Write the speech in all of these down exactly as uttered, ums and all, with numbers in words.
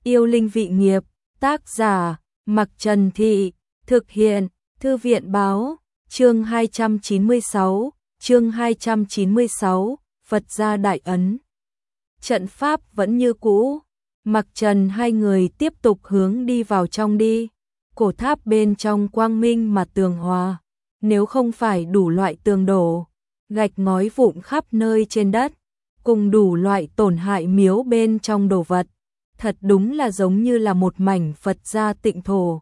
Yêu linh vị nghiệp, tác giả, Mặc Trần Thị, thực hiện, Thư viện báo, chương hai trăm chín mươi sáu, chương hai trăm chín mươi sáu, Phật gia đại ấn. Trận pháp vẫn như cũ, Mặc Trần hai người tiếp tục hướng đi vào trong đi. Cổ tháp bên trong quang minh mà tường hòa, nếu không phải đủ loại tường đổ, gạch ngói vụn khắp nơi trên đất, cùng đủ loại tổn hại miếu bên trong đồ vật, thật đúng là giống như là một mảnh Phật gia tịnh thổ.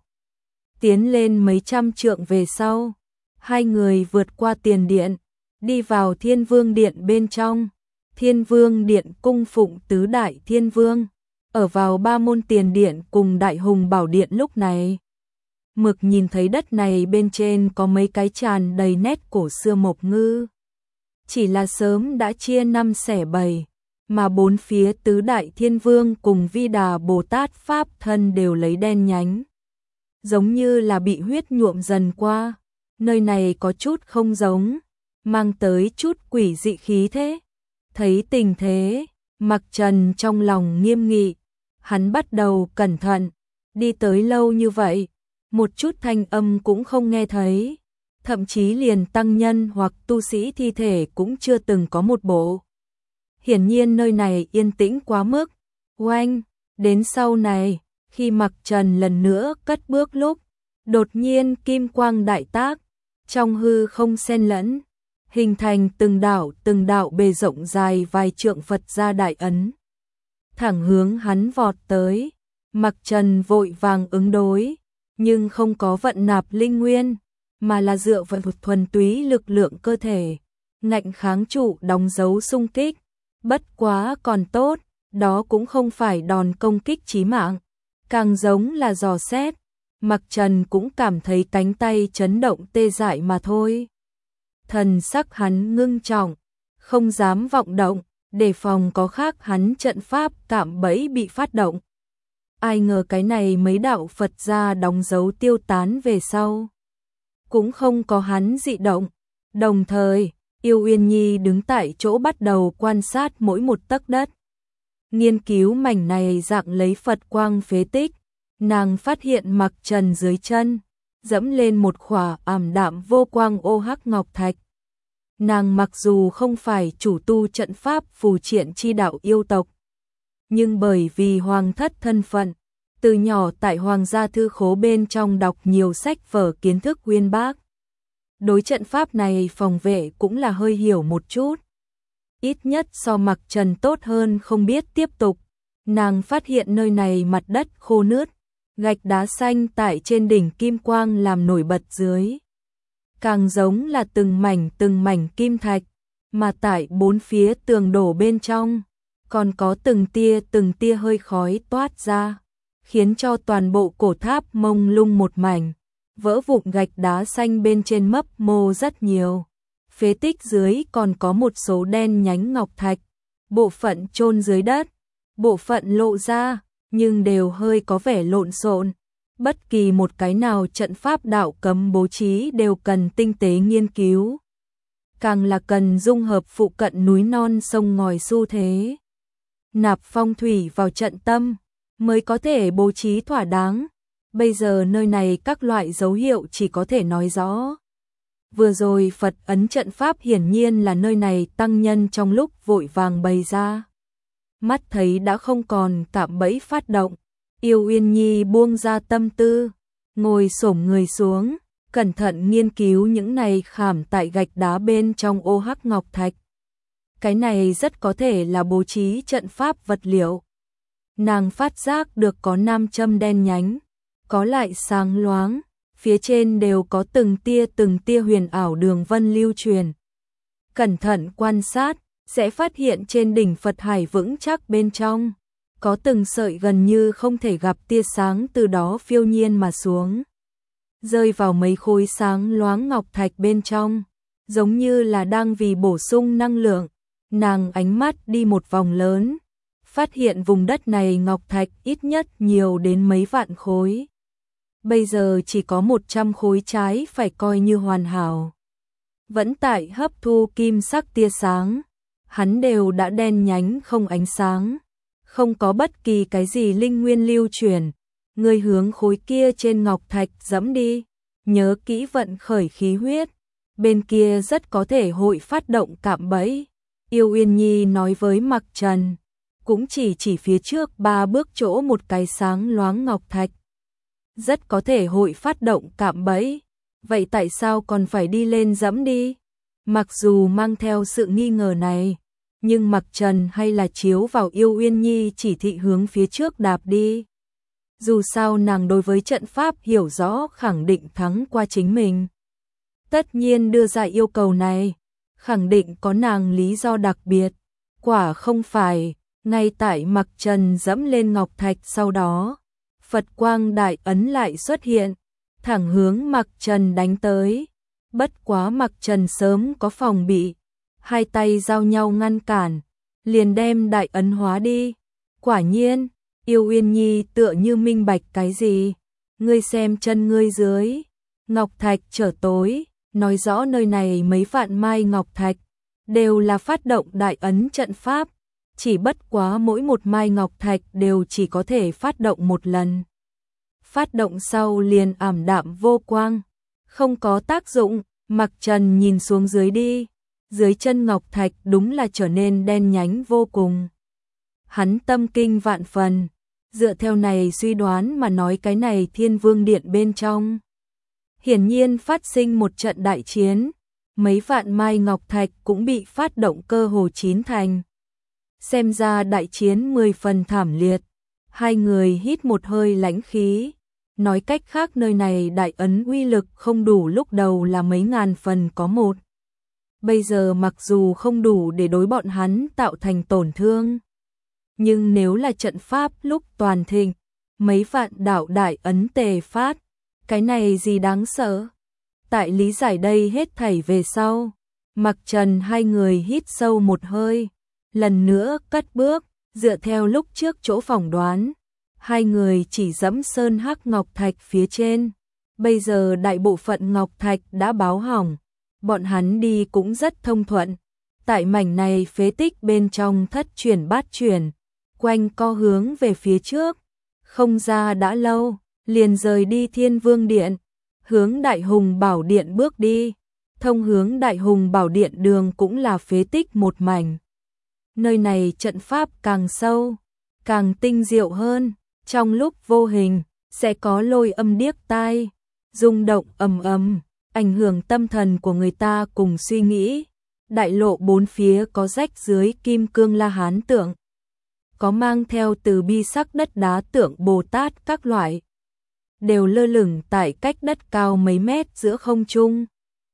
Tiến lên mấy trăm trượng về sau, hai người vượt qua tiền điện, đi vào Thiên Vương Điện bên trong. Thiên Vương Điện cung phụng tứ đại thiên vương, ở vào ba môn tiền điện cùng Đại Hùng Bảo Điện. Lúc này Mực nhìn thấy đất này bên trên có mấy cái tràn đầy nét cổ xưa mộc ngư, chỉ là sớm đã chia năm xẻ bảy, mà bốn phía tứ đại thiên vương cùng Vi Đà Bồ Tát pháp thân đều lấy đen nhánh, giống như là bị huyết nhuộm dần qua. Nơi này có chút không giống, mang tới chút quỷ dị khí thế. Thấy tình thế, Mặc Trần trong lòng nghiêm nghị, hắn bắt đầu cẩn thận, đi tới lâu như vậy, một chút thanh âm cũng không nghe thấy, thậm chí liền tăng nhân hoặc tu sĩ thi thể cũng chưa từng có một bộ. Hiển nhiên nơi này yên tĩnh quá mức. Oanh, đến sau này, khi Mặc Trần lần nữa cất bước lúc, đột nhiên kim quang đại tác, trong hư không xen lẫn, hình thành từng đạo từng đạo bề rộng dài vài trượng Phật gia đại ấn, thẳng hướng hắn vọt tới. Mặc Trần vội vàng ứng đối, nhưng không có vận nạp linh nguyên, mà là dựa vào thuần túy lực lượng cơ thể, ngạnh kháng trụ đóng dấu xung kích. Bất quá còn tốt, đó cũng không phải đòn công kích chí mạng, càng giống là dò xét. Mặc Trần cũng cảm thấy cánh tay chấn động tê dại mà thôi. Thần sắc hắn ngưng trọng, không dám vọng động, đề phòng có khác hắn trận pháp cạm bẫy bị phát động. Ai ngờ cái này mấy đạo Phật gia đóng dấu tiêu tán về sau, cũng không có hắn dị động. Đồng thời, Yêu Uyên Nhi đứng tại chỗ bắt đầu quan sát mỗi một tấc đất, nghiên cứu mảnh này dạng lấy Phật quang phế tích. Nàng phát hiện Mặc Trần dưới chân dẫm lên một khỏa ảm đạm vô quang ô hắc ngọc thạch. Nàng mặc dù không phải chủ tu trận pháp phù triện chi đạo yêu tộc, nhưng bởi vì hoàng thất thân phận, từ nhỏ tại hoàng gia thư khố bên trong đọc nhiều sách vở kiến thức uyên bác, đối trận pháp này phòng vệ cũng là hơi hiểu một chút, ít nhất so Mặc Trần tốt hơn không biết tiếp tục. Nàng phát hiện nơi này mặt đất khô nướt, gạch đá xanh tại trên đỉnh kim quang làm nổi bật dưới, càng giống là từng mảnh từng mảnh kim thạch, mà tại bốn phía tường đổ bên trong, còn có từng tia từng tia hơi khói toát ra, khiến cho toàn bộ cổ tháp mông lung một mảnh, vỡ vụn gạch đá xanh bên trên mấp mô rất nhiều. Phế tích dưới còn có một số đen nhánh ngọc thạch, bộ phận chôn dưới đất, bộ phận lộ ra, nhưng đều hơi có vẻ lộn xộn. Bất kỳ một cái nào trận pháp đạo cấm bố trí đều cần tinh tế nghiên cứu, càng là cần dung hợp phụ cận núi non sông ngòi xu thế, nạp phong thủy vào trận tâm mới có thể bố trí thỏa đáng. Bây giờ nơi này các loại dấu hiệu chỉ có thể nói rõ. Vừa rồi Phật ấn trận pháp hiển nhiên là nơi này tăng nhân trong lúc vội vàng bày ra. Mắt thấy đã không còn cạm bẫy phát động, Yêu Uyên Nhi buông ra tâm tư, ngồi xổm người xuống, cẩn thận nghiên cứu những này khảm tại gạch đá bên trong ô hắc ngọc thạch. Cái này rất có thể là bố trí trận pháp vật liệu. Nàng phát giác được có nam châm đen nhánh, có lại sáng loáng, phía trên đều có từng tia từng tia huyền ảo đường vân lưu truyền. Cẩn thận quan sát, sẽ phát hiện trên đỉnh Phật hải vững chắc bên trong, có từng sợi gần như không thể gặp tia sáng từ đó phiêu nhiên mà xuống, rơi vào mấy khối sáng loáng ngọc thạch bên trong, giống như là đang vì bổ sung năng lượng. Nàng ánh mắt đi một vòng lớn, phát hiện vùng đất này ngọc thạch ít nhất nhiều đến mấy vạn khối. Bây giờ chỉ có một trăm khối trái phải coi như hoàn hảo, vẫn tại hấp thu kim sắc tia sáng, hắn đều đã đen nhánh không ánh sáng, không có bất kỳ cái gì linh nguyên lưu chuyển. Ngươi hướng khối kia trên ngọc thạch dẫm đi, nhớ kỹ vận khởi khí huyết, bên kia rất có thể hội phát động cạm bẫy. Yêu Uyên Nhi nói với Mặc Trần, cũng chỉ chỉ phía trước ba bước chỗ một cái sáng loáng ngọc thạch. Rất có thể hội phát động cạm bẫy, vậy tại sao còn phải đi lên dẫm đi? Mặc dù mang theo sự nghi ngờ này, nhưng Mặc Trần hay là chiếu vào Yêu Uyên Nhi chỉ thị hướng phía trước đạp đi. Dù sao nàng đối với trận pháp hiểu rõ, khẳng định thắng qua chính mình. Tất nhiên đưa ra yêu cầu này, khẳng định có nàng lý do đặc biệt. Quả không phải, ngay tại Mặc Trần dẫm lên ngọc thạch sau đó, Phật quang đại ấn lại xuất hiện, thẳng hướng Mặc Trần đánh tới. Bất quá Mặc Trần sớm có phòng bị, hai tay giao nhau ngăn cản, liền đem đại ấn hóa đi. Quả nhiên, Yêu Uyên Nhi tựa như minh bạch cái gì. Ngươi xem chân ngươi dưới, ngọc thạch trở tối, nói rõ nơi này mấy vạn mai ngọc thạch đều là phát động đại ấn trận pháp, chỉ bất quá mỗi một mai ngọc thạch đều chỉ có thể phát động một lần. Phát động sau liền ảm đạm vô quang, không có tác dụng. Mặc Trần nhìn xuống dưới đi, dưới chân ngọc thạch đúng là trở nên đen nhánh vô cùng. Hắn tâm kinh vạn phần, dựa theo này suy đoán mà nói cái này Thiên Vương Điện bên trong hiển nhiên phát sinh một trận đại chiến, mấy vạn mai ngọc thạch cũng bị phát động cơ hồ chín thành. Xem ra đại chiến mười phần thảm liệt. Hai người hít một hơi lãnh khí. Nói cách khác nơi này đại ấn uy lực không đủ, lúc đầu là mấy ngàn phần có một. Bây giờ mặc dù không đủ để đối bọn hắn tạo thành tổn thương, nhưng nếu là trận pháp lúc toàn thịnh, mấy vạn đạo đại ấn tề phát, cái này gì đáng sợ. Tại lý giải đây hết thảy về sau, Mặc Trần hai người hít sâu một hơi, lần nữa cất bước, dựa theo lúc trước chỗ phỏng đoán. Hai người chỉ dẫm sơn hắc ngọc thạch phía trên, bây giờ đại bộ phận ngọc thạch đã báo hỏng, bọn hắn đi cũng rất thông thuận. Tại mảnh này phế tích bên trong thất chuyển bát chuyển, quanh co hướng về phía trước, không ra đã lâu, liền rời đi Thiên Vương Điện, hướng Đại Hùng Bảo Điện bước đi. Thông hướng Đại Hùng Bảo Điện đường cũng là phế tích một mảnh. Nơi này trận pháp càng sâu, càng tinh diệu hơn. Trong lúc vô hình, sẽ có lôi âm điếc tai, rung động ầm ầm, ảnh hưởng tâm thần của người ta cùng suy nghĩ. Đại lộ bốn phía có rách dưới kim cương La Hán tượng, có mang theo từ bi sắc đất đá tượng Bồ Tát các loại, đều lơ lửng tại cách đất cao mấy mét giữa không trung.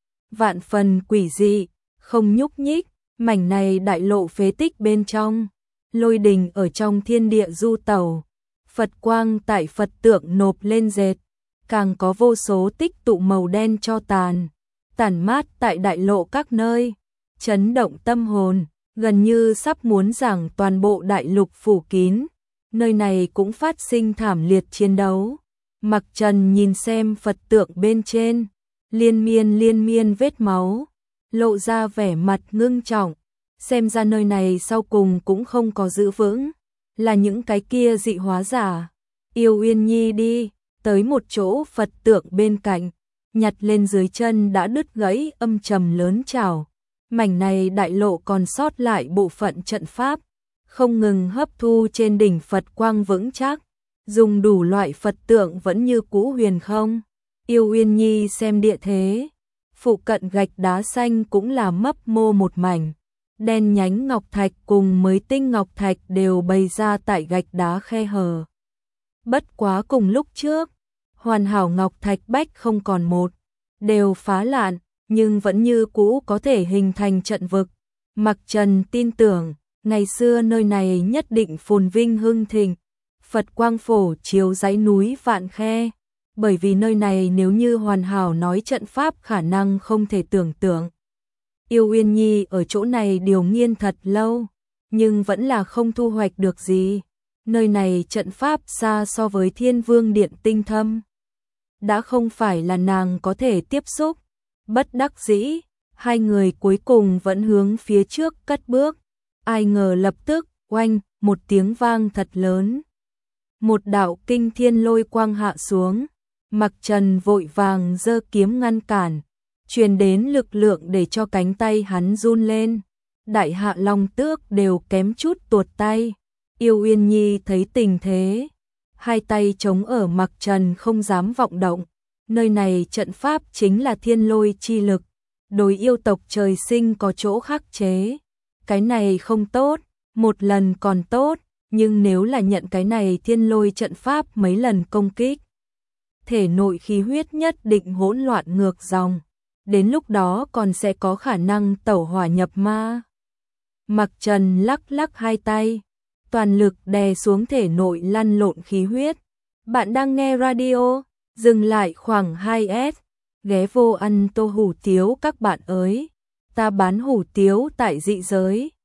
Vạn phần quỷ dị, không nhúc nhích, mảnh này đại lộ phế tích bên trong, lôi đình ở trong thiên địa du tẩu. Phật quang tại Phật tượng nộp lên dệt, càng có vô số tích tụ màu đen cho tàn, tản mát tại đại lộ các nơi, chấn động tâm hồn, gần như sắp muốn rằng toàn bộ đại lục phủ kín. Nơi này cũng phát sinh thảm liệt chiến đấu. Mặc Trần nhìn xem Phật tượng bên trên, liên miên liên miên vết máu, lộ ra vẻ mặt ngưng trọng, xem ra nơi này sau cùng cũng không có giữ vững. Là những cái kia dị hóa giả. Yêu Uyên Nhi đi tới một chỗ Phật tượng bên cạnh, nhặt lên dưới chân đã đứt gãy âm trầm lớn chảo. Mảnh này đại lộ còn sót lại bộ phận trận pháp, không ngừng hấp thu trên đỉnh Phật quang vững chắc, dùng đủ loại Phật tượng vẫn như cũ huyền không. Yêu Uyên Nhi xem địa thế, phụ cận gạch đá xanh cũng là mấp mô một mảnh. Đen nhánh ngọc thạch cùng mới tinh ngọc thạch đều bày ra tại gạch đá khe hở. Bất quá cùng lúc trước, hoàn hảo ngọc thạch bách không còn một, đều phá lạn, nhưng vẫn như cũ có thể hình thành trận vực. Mặc Trần tin tưởng, ngày xưa nơi này nhất định phồn vinh hưng thịnh, Phật quang phổ chiếu dãy núi vạn khe, bởi vì nơi này nếu như hoàn hảo nói trận pháp khả năng không thể tưởng tượng. Yêu Uyên Nhi ở chỗ này điều nghiên thật lâu, nhưng vẫn là không thu hoạch được gì. Nơi này trận pháp xa so với Thiên Vương Điện tinh thâm, đã không phải là nàng có thể tiếp xúc. Bất đắc dĩ, hai người cuối cùng vẫn hướng phía trước cất bước. Ai ngờ lập tức, oanh, một tiếng vang thật lớn. Một đạo kinh thiên lôi quang hạ xuống, Mặc Trần vội vàng giơ kiếm ngăn cản, truyền đến lực lượng để cho cánh tay hắn run lên. Đại Hạ Long Tước đều kém chút tuột tay. Yêu Uyên Nhi thấy tình thế, hai tay chống ở Mặc Trần không dám vọng động. Nơi này trận pháp chính là thiên lôi chi lực, đối yêu tộc trời sinh có chỗ khắc chế. Cái này không tốt, một lần còn tốt, nhưng nếu là nhận cái này thiên lôi trận pháp mấy lần công kích, thể nội khí huyết nhất định hỗn loạn ngược dòng, đến lúc đó còn sẽ có khả năng tẩu hỏa nhập ma. Mặc Trần lắc lắc hai tay, toàn lực đè xuống thể nội lăn lộn khí huyết. Bạn đang nghe radio, dừng lại khoảng hai s, ghé vô ăn tô hủ tiếu các bạn ơi. Ta bán hủ tiếu tại dị giới.